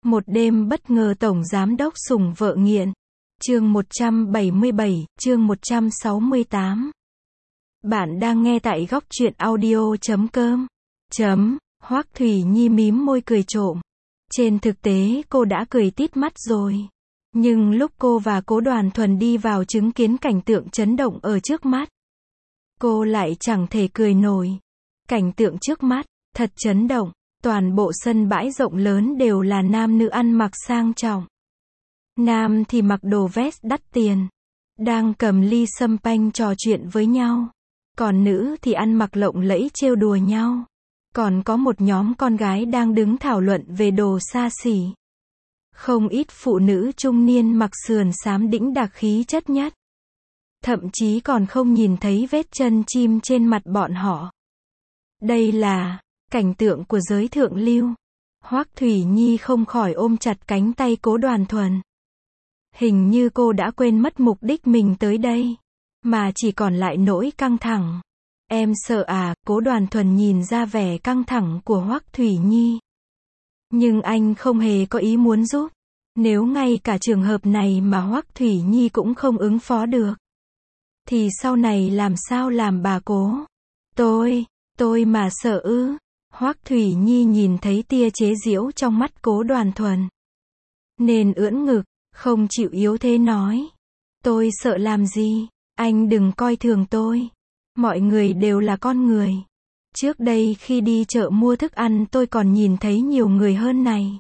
Một đêm bất ngờ tổng giám đốc sủng vợ nghiện. Chương 177, chương 168. Bạn đang nghe tại góc truyện audio.com. Hoắc Thủy Nhi mím môi cười trộm. Trên thực tế cô đã cười tít mắt rồi. Nhưng lúc cô và Cố Đoàn Thuần đi vào chứng kiến cảnh tượng chấn động ở trước mắt, cô lại chẳng thể cười nổi. Cảnh tượng trước mắt, thật chấn động. Toàn bộ sân bãi rộng lớn đều là nam nữ ăn mặc sang trọng. Nam thì mặc đồ vest đắt tiền, đang cầm ly sâm panh trò chuyện với nhau. Còn nữ thì ăn mặc lộng lẫy trêu đùa nhau. Còn có một nhóm con gái đang đứng thảo luận về đồ xa xỉ. Không ít phụ nữ trung niên mặc sườn xám đĩnh đạc khí chất nhất. Thậm chí còn không nhìn thấy vết chân chim trên mặt bọn họ. Đây là cảnh tượng của giới thượng lưu. Hoắc Thủy Nhi không khỏi ôm chặt cánh tay Cố Đoàn Thuần. Hình như cô đã quên mất mục đích mình tới đây, mà chỉ còn lại nỗi căng thẳng. Em sợ à? Cố Đoàn Thuần nhìn ra vẻ căng thẳng của Hoắc Thủy Nhi. Nhưng anh không hề có ý muốn giúp. Nếu ngay cả trường hợp này mà Hoắc Thủy Nhi cũng không ứng phó được, thì sau này làm sao làm bà Cố? Tôi mà sợ ư? Hoắc Thủy Nhi nhìn thấy tia chế giễu trong mắt Cố Đoàn Thuần, nên ưỡn ngực, không chịu yếu thế nói. Tôi sợ làm gì? Anh đừng coi thường tôi. Mọi người đều là con người. Trước đây khi đi chợ mua thức ăn tôi còn nhìn thấy nhiều người hơn này.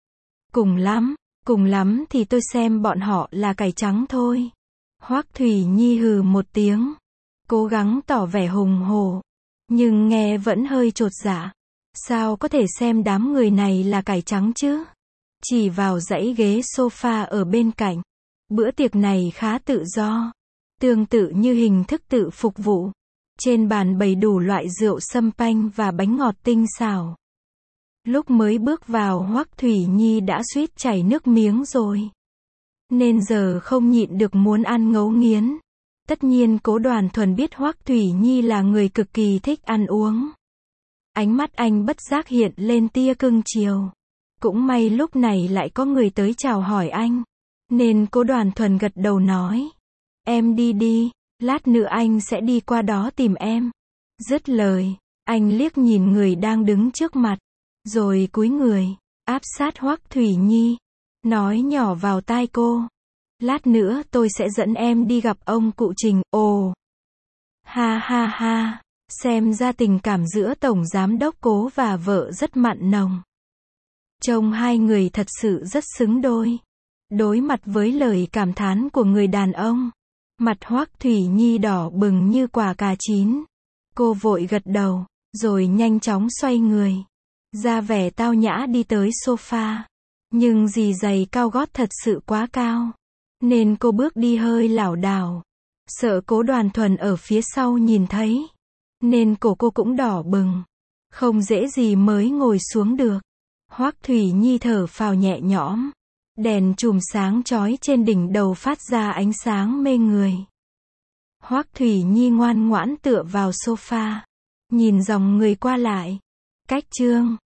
Cùng lắm thì tôi xem bọn họ là cải trắng thôi. Hoắc Thủy Nhi hừ một tiếng, cố gắng tỏ vẻ hùng hổ, nhưng nghe vẫn hơi chột dạ. Sao có thể xem đám người này là cải trắng chứ? Chỉ vào dãy ghế sofa ở bên cạnh. Bữa tiệc này khá tự do, tương tự như hình thức tự phục vụ. Trên bàn bày đủ loại rượu sâm panh và bánh ngọt tinh xảo. Lúc mới bước vào Hoắc Thủy Nhi đã suýt chảy nước miếng rồi. Nên giờ không nhịn được muốn ăn ngấu nghiến. Tất nhiên Cố Đoàn Thuần biết Hoắc Thủy Nhi là người cực kỳ thích ăn uống. Ánh mắt anh bất giác hiện lên tia cưng chiều. Cũng may lúc này lại có người tới chào hỏi anh, nên Cố Đoàn Thuần gật đầu nói. Em đi đi, lát nữa anh sẽ đi qua đó tìm em. Dứt lời, anh liếc nhìn người đang đứng trước mặt, rồi cúi người, áp sát Hoắc Thủy Nhi, nói nhỏ vào tai cô. Lát nữa tôi sẽ dẫn em đi gặp ông cụ Trình. Ồ, ha ha ha, xem ra tình cảm giữa Tổng Giám đốc Cố và vợ rất mặn nồng. Trông hai người thật sự rất xứng đôi. Đối mặt với lời cảm thán của người đàn ông, mặt Hoắc Thủy Nhi đỏ bừng như quả cà chín. Cô vội gật đầu, rồi nhanh chóng xoay người, ra vẻ tao nhã đi tới sofa. Nhưng giày giày cao gót thật sự quá cao, nên cô bước đi hơi lảo đảo. Sợ Cố Đoàn Thuần ở phía sau nhìn thấy, nên cổ cô cũng đỏ bừng. Không dễ gì mới ngồi xuống được. Hoắc Thủy Nhi thở phào nhẹ nhõm. Đèn chùm sáng chói trên đỉnh đầu phát ra ánh sáng mê người. Hoắc Thủy Nhi ngoan ngoãn tựa vào sofa, nhìn dòng người qua lại. Cách chương